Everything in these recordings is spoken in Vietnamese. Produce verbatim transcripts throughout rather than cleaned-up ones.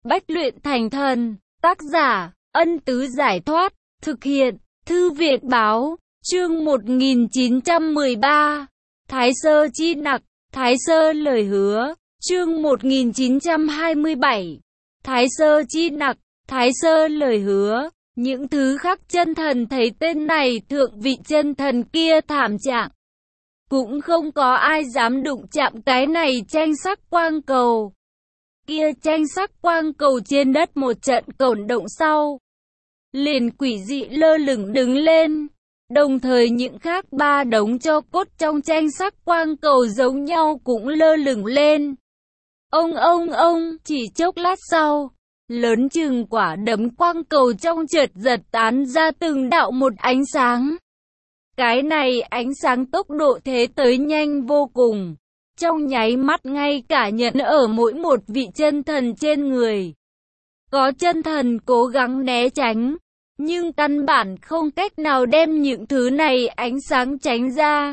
Bách luyện thành thần. Tác giả, Ân Tứ Giải Thoát. Thực hiện, Thư viện Báo. Chương một nghìn chín trăm mười ba. Thái Sơ Chi Nặc. Thái Sơ lời hứa. Chương một nghìn chín trăm hai mươi bảy. Thái Sơ Chi Nặc. Thái Sơ lời hứa. Những thứ khác chân thần thấy tên này thượng vị chân thần kia thảm trạng. Cũng không có ai dám đụng chạm cái này tranh sắc quang cầu. Kia tranh sắc quang cầu trên đất một trận cổn động sau. Liền quỷ dị lơ lửng đứng lên. Đồng thời những khác ba đống tro cốt trong tranh sắc quang cầu giống nhau cũng lơ lửng lên. Ông ông ông, chỉ chốc lát sau. Lớn chừng quả đấm quang cầu trong chợt giật tán ra từng đạo một ánh sáng. Cái này ánh sáng tốc độ thế tới nhanh vô cùng. Trong nháy mắt ngay cả nhận ở mỗi một vị chân thần trên người. Có chân thần cố gắng né tránh, nhưng căn bản không cách nào đem những thứ này ánh sáng tránh ra.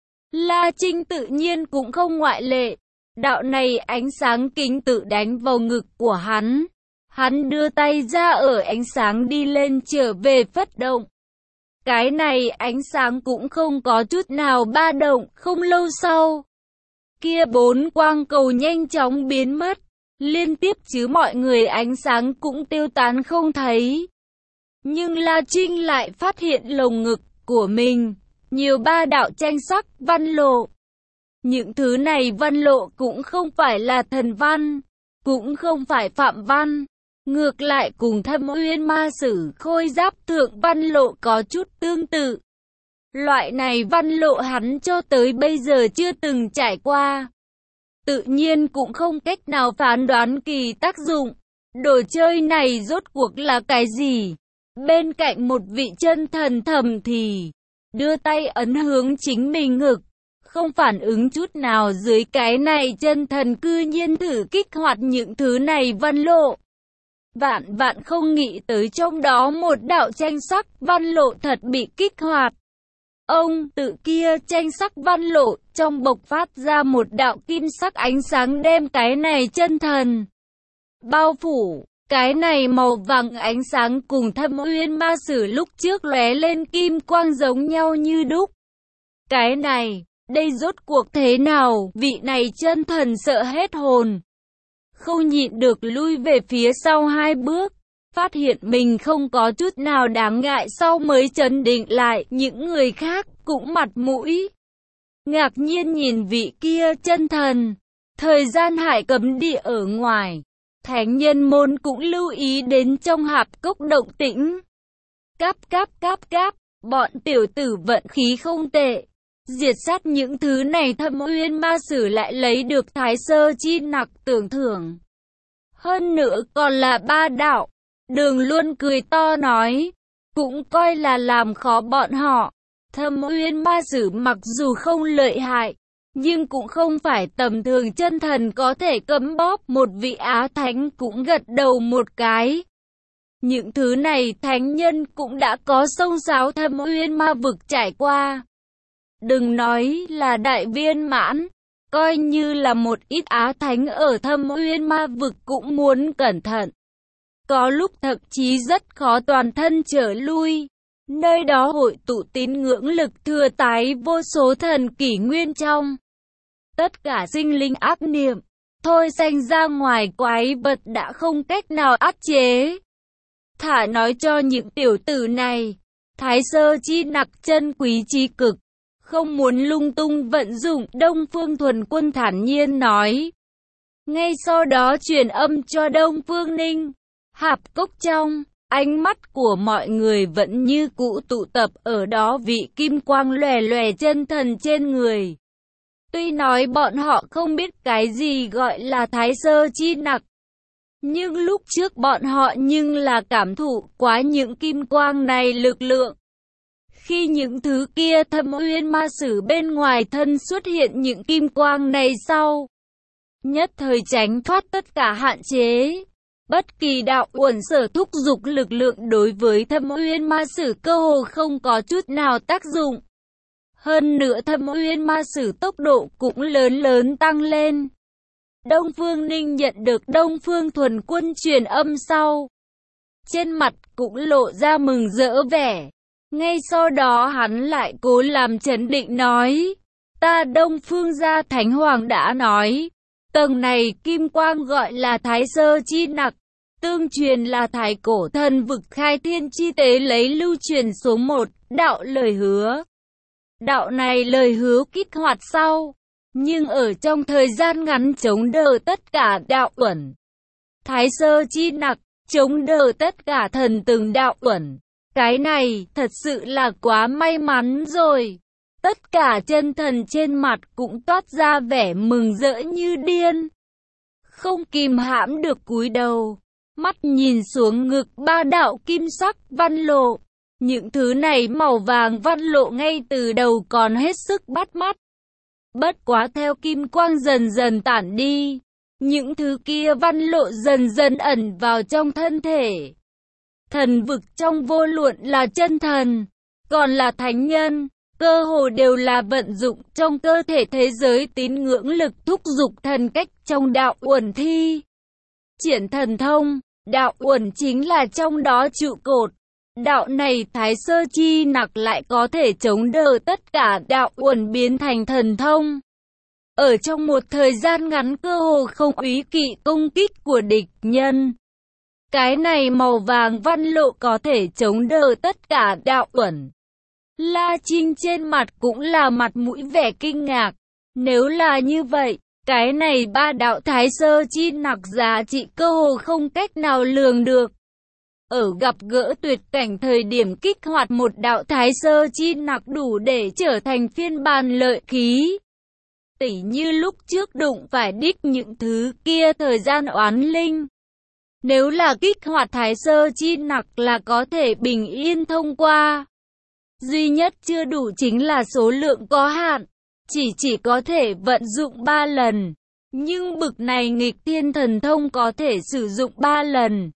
La Trinh tự nhiên cũng không ngoại lệ. Đạo này ánh sáng kính tự đánh vào ngực của hắn. Hắn đưa tay ra ở ánh sáng đi lên trở về phất động. Cái này ánh sáng cũng không có chút nào ba động, không lâu sau. Kia bốn quang cầu nhanh chóng biến mất, liên tiếp chứ mọi người ánh sáng cũng tiêu tán không thấy. Nhưng La Trinh lại phát hiện lồng ngực của mình, nhiều ba đạo tranh sắc văn lộ. Những thứ này văn lộ cũng không phải là thần văn, cũng không phải phạm văn. Ngược lại cùng Thâm Uyên Ma Sử khôi giáp thượng văn lộ có chút tương tự. Loại này văn lộ hắn cho tới bây giờ chưa từng trải qua. Tự nhiên cũng không cách nào phán đoán kỳ tác dụng. Đồ chơi này rốt cuộc là cái gì? Bên cạnh một vị chân thần thầm thì đưa tay ấn hướng chính mình ngực. Không phản ứng chút nào dưới cái này chân thần cư nhiên thử kích hoạt những thứ này văn lộ. Vạn vạn không nghĩ tới trong đó một đạo tranh sắc văn lộ thật bị kích hoạt. Ông tự kia tranh sắc văn lộ trong bộc phát ra một đạo kim sắc ánh sáng đem cái này chân thần bao phủ. Cái này màu vàng ánh sáng cùng Thâm Uyên Ma Sử lúc trước lóe lên kim quang giống nhau như đúc. Cái này, đây rốt cuộc thế nào? Vị này chân thần sợ hết hồn. Không nhịn được lui về phía sau hai bước, phát hiện mình không có chút nào đáng ngại sau mới trấn định lại. Những người khác cũng mặt mũi ngạc nhiên nhìn vị kia chân thần. Thời gian hải cấm địa ở ngoài, thánh nhân môn cũng lưu ý đến trong hạp cốc động tĩnh. Cáp cáp cáp cáp, bọn tiểu tử vận khí không tệ. Diệt sát những thứ này Thâm Uyên Ma Sử lại lấy được Thái Sơ Chi Nặc tưởng thưởng. Hơn nữa còn là ba đạo. Đường Luân cười to nói, cũng coi là làm khó bọn họ. Thâm Uyên Ma Sử mặc dù không lợi hại, nhưng cũng không phải tầm thường chân thần có thể cấm bóp. Một vị Á Thánh cũng gật đầu một cái. Những thứ này thánh nhân cũng đã có xông xáo Thâm Uyên Ma vực trải qua. Đừng nói là đại viên mãn, coi như là một ít Á Thánh ở Thâm Uyên Ma vực cũng muốn cẩn thận. Có lúc thậm chí rất khó toàn thân trở lui. Nơi đó hội tụ tín ngưỡng lực thừa tái vô số thần kỷ nguyên trong. Tất cả sinh linh ác niệm, thôi sanh ra ngoài quái vật đã không cách nào áp chế. Thả nói cho những tiểu tử này, Thái Sơ Chi Nặc chân quý chi cực. Không muốn lung tung vận dụng. Đông Phương Thuần Quân thản nhiên nói. Ngay sau đó truyền âm cho Đông Phương Ninh. Hạp cốc trong, ánh mắt của mọi người vẫn như cũ tụ tập ở đó vị kim quang lòe lòe chân thần trên người. Tuy nói bọn họ không biết cái gì gọi là Thái Sơ Chi Nặc, nhưng lúc trước bọn họ nhưng là cảm thụ quá những kim quang này lực lượng. Khi những thứ kia Thâm Uyên Ma Sử bên ngoài thân xuất hiện những kim quang này sau, nhất thời tránh thoát tất cả hạn chế. Bất kỳ đạo uẩn sở thúc dục lực lượng đối với Thâm Uyên Ma Sử cơ hồ không có chút nào tác dụng. Hơn nữa Thâm Uyên Ma Sử tốc độ cũng lớn lớn tăng lên. Đông Phương Ninh nhận được Đông Phương Thuần Quân truyền âm sau, trên mặt cũng lộ ra mừng rỡ vẻ. Ngay sau đó hắn lại cố làm trấn định nói, ta Đông Phương gia Thánh Hoàng đã nói, tầng này kim quang gọi là Thái Sơ Chi Nặc, tương truyền là Thái Cổ Thần Vực khai thiên chi tế lấy lưu truyền số một, đạo lời hứa. Đạo này lời hứa kích hoạt sau, nhưng ở trong thời gian ngắn chống đỡ tất cả đạo uẩn. Thái Sơ Chi Nặc, chống đỡ tất cả thần từng đạo uẩn. Cái này thật sự là quá may mắn rồi. Tất cả chân thần trên mặt cũng toát ra vẻ mừng rỡ như điên. Không kìm hãm được cúi đầu, mắt nhìn xuống ngực ba đạo kim sắc văn lộ. Những thứ này màu vàng văn lộ ngay từ đầu còn hết sức bắt mắt. Bất quá theo kim quang dần dần tản đi, những thứ kia văn lộ dần dần ẩn vào trong thân thể. Thần vực trong vô luận là chân thần, còn là thánh nhân, cơ hồ đều là vận dụng trong cơ thể thế giới tín ngưỡng lực thúc giục thần cách trong đạo uẩn thi. Triển thần thông, đạo uẩn chính là trong đó trụ cột. Đạo này Thái Sơ Chi Nặc lại có thể chống đỡ tất cả đạo uẩn biến thành thần thông. Ở trong một thời gian ngắn cơ hồ không úy kỵ công kích của địch nhân. Cái này màu vàng văn lộ có thể chống đỡ tất cả đạo uẩn. La Trinh trên mặt cũng là mặt mũi vẻ kinh ngạc. Nếu là như vậy, cái này ba đạo Thái Sơ Chi Nặc giá trị cơ hồ không cách nào lường được. Ở gặp gỡ tuyệt cảnh thời điểm kích hoạt một đạo Thái Sơ Chi Nặc đủ để trở thành phiên bản lợi khí. Tỉ như lúc trước đụng phải đích những thứ kia thời gian oán linh. Nếu là kích hoạt Thái Sơ Chi Nặc là có thể bình yên thông qua. Duy nhất chưa đủ chính là số lượng có hạn, chỉ chỉ có thể vận dụng ba lần. Nhưng bực này nghịch thiên thần thông có thể sử dụng ba lần.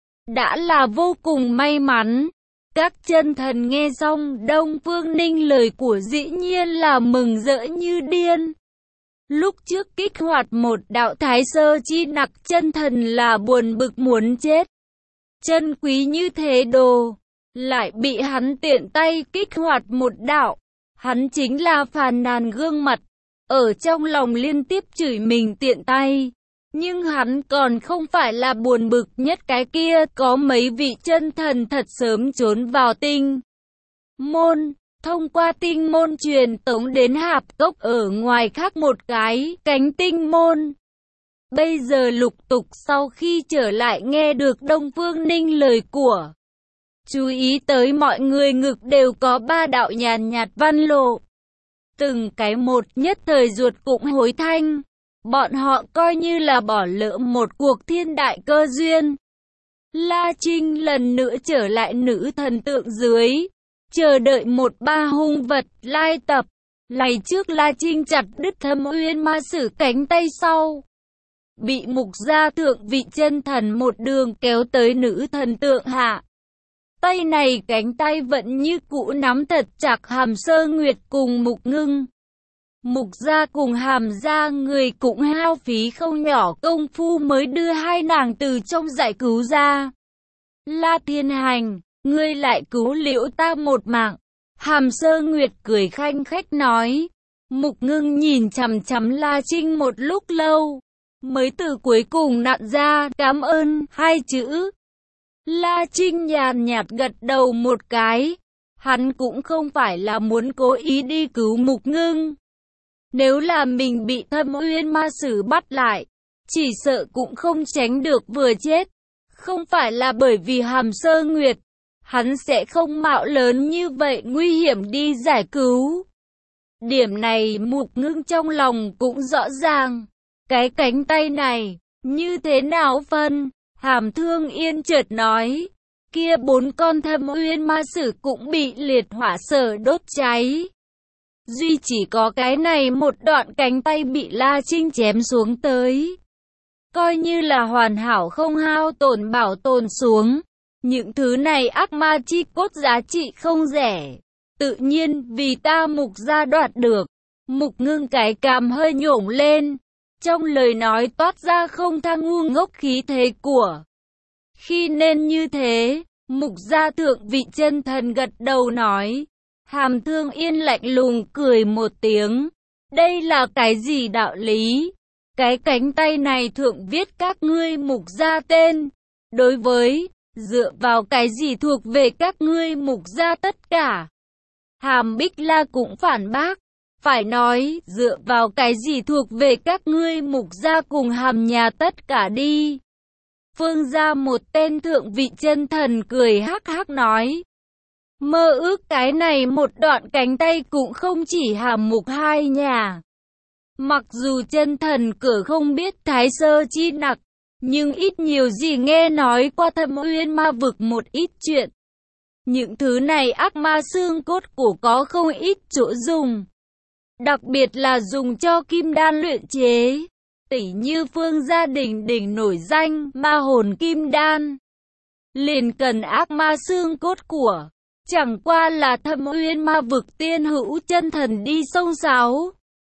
Đã là vô cùng may mắn. Các chân thần nghe xong Đông Phương Ninh lời của dĩ nhiên là mừng rỡ như điên. Lúc trước kích hoạt một đạo Thái Sơ Chi Nặc chân thần là buồn bực muốn chết. Chân quý như thế đồ, lại bị hắn tiện tay kích hoạt một đạo. Hắn chính là phàn nàn gương mặt, ở trong lòng liên tiếp chửi mình tiện tay. Nhưng hắn còn không phải là buồn bực nhất cái kia, có mấy vị chân thần thật sớm trốn vào tinh môn, thông qua tinh môn truyền tống đến hạp cốc ở ngoài khác một cái cánh tinh môn. Bây giờ lục tục sau khi trở lại nghe được Đông Phương Ninh lời của, chú ý tới mọi người ngực đều có ba đạo nhàn nhạt văn lộ. Từng cái một nhất thời ruột cũng hối thanh. Bọn họ coi như là bỏ lỡ một cuộc thiên đại cơ duyên. La Trinh lần nữa trở lại nữ thần tượng dưới, chờ đợi một ba hung vật lai tập. Lạy trước La Trinh chặt đứt Thâm Uyên Ma Sử cánh tay sau, bị mục gia thượng vị chân thần một đường kéo tới nữ thần tượng hạ. Tay này cánh tay vẫn như cũ nắm thật chặt Hàm Sơ Nguyệt cùng Mục Ngưng. Mục gia cùng Hàm gia người cũng hao phí không nhỏ công phu mới đưa hai nàng từ trong giải cứu ra. La Thiên Hành, ngươi lại cứu liễu ta một mạng. Hàm Sơ Nguyệt cười khanh khách nói. Mục Ngưng nhìn chằm chằm La Trinh một lúc lâu, mới từ cuối cùng nặn ra cảm ơn hai chữ. La Trinh nhàn nhạt gật đầu một cái. Hắn cũng không phải là muốn cố ý đi cứu Mục Ngưng. Nếu là mình bị Thâm Uyên Ma Sử bắt lại, chỉ sợ cũng không tránh được vừa chết. Không phải là bởi vì Hàm Sơ Nguyệt, hắn sẽ không mạo lớn như vậy nguy hiểm đi giải cứu. Điểm này Mục Ngưng trong lòng cũng rõ ràng. Cái cánh tay này, như thế nào phân? Hàm Thương Yên chợt nói, kia bốn con Thâm Uyên Ma Sử cũng bị liệt hỏa sở đốt cháy. Duy chỉ có cái này một đoạn cánh tay bị La Trinh chém xuống tới. Coi như là hoàn hảo không hao tổn bảo tồn xuống. Những thứ này ác ma chi cốt giá trị không rẻ. Tự nhiên vì ta Mục gia đoạt được. Mục Ngưng cái cằm hơi nhổm lên. Trong lời nói toát ra không tha ngu ngốc khí thế của khi nên như thế. Mục gia thượng vị chân thần gật đầu nói. Hàm Thương Yên lạnh lùng cười một tiếng. Đây là cái gì đạo lý? Cái cánh tay này thượng viết các ngươi mục gia tên. Đối với, dựa vào cái gì thuộc về các ngươi mục gia tất cả? Hàm Bích La cũng phản bác. Phải nói, dựa vào cái gì thuộc về các ngươi mục gia cùng Hàm nhà tất cả đi. Phương gia một tên thượng vị chân thần cười hắc hắc nói. Mơ ước cái này một đoạn cánh tay cũng không chỉ Hàm mục hai nhà. Mặc dù chân thần cửa không biết thái sơ chi nặc, nhưng ít nhiều gì nghe nói qua Thâm Uyên ma vực một ít chuyện. Những thứ này ác ma xương cốt của có không ít chỗ dùng. Đặc biệt là dùng cho kim đan luyện chế. Tỉ như Phương gia đình đỉnh nổi danh ma hồn kim đan. Liền cần ác ma xương cốt của. Chẳng qua là Thâm Uyên ma vực tiên hữu chân thần đi sông sáo.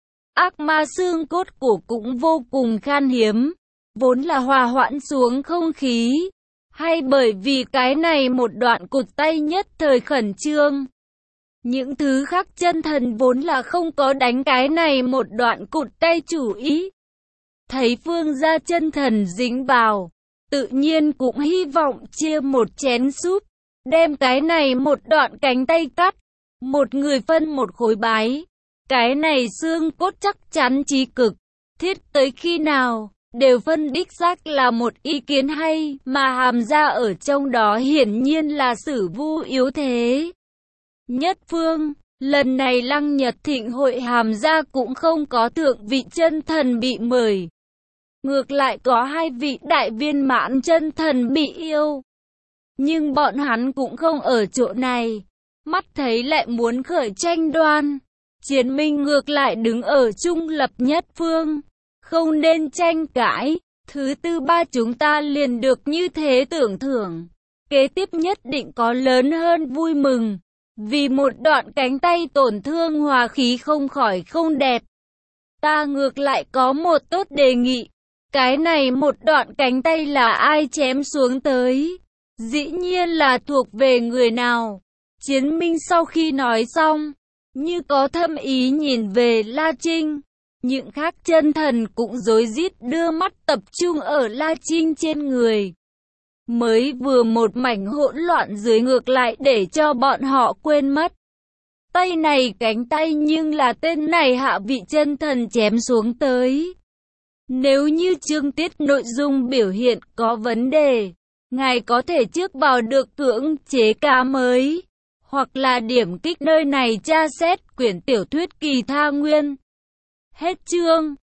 Ác ma xương cốt của cũng vô cùng khan hiếm. Vốn là hòa hoãn xuống không khí. Hay bởi vì cái này một đoạn cụt tay nhất thời khẩn trương. Những thứ khác chân thần vốn là không có đánh cái này một đoạn cụt tay chủ ý. Thấy Phương gia chân thần dính vào, tự nhiên cũng hy vọng chia một chén súp, đem cái này một đoạn cánh tay cắt, một người phân một khối bái. Cái này xương cốt chắc chắn chí cực, thiết tới khi nào, đều phân đích xác là một ý kiến hay, mà Hàm gia ở trong đó hiển nhiên là sử vu yếu thế. Nhất phương, lần này Lăng Nhật Thịnh hội Hàm gia cũng không có thượng vị chân thần bị mời. Ngược lại có hai vị đại viên mãn chân thần bị yêu. Nhưng bọn hắn cũng không ở chỗ này. Mắt thấy lại muốn khởi tranh đoan. Chiến Minh ngược lại đứng ở trung lập nhất phương. Không nên tranh cãi. Thứ tư ba chúng ta liền được như thế tưởng thưởng. Kế tiếp nhất định có lớn hơn vui mừng. Vì một đoạn cánh tay tổn thương hòa khí không khỏi không đẹp. Ta ngược lại có một tốt đề nghị. Cái này một đoạn cánh tay là ai chém xuống tới? Dĩ nhiên là thuộc về người nào? Chiến Minh sau khi nói xong, như có thâm ý nhìn về La Trinh. Những khác chân thần cũng rối rít đưa mắt tập trung ở La Trinh trên người. Mới vừa một mảnh hỗn loạn dưới ngược lại để cho bọn họ quên mất. Tay này cánh tay nhưng là tên này hạ vị chân thần chém xuống tới. Nếu như chương tiết nội dung biểu hiện có vấn đề, ngài có thể trước vào được cưỡng chế cá mới, hoặc là điểm kích nơi này tra xét quyển tiểu thuyết Kỳ Tha Nguyên. Hết chương.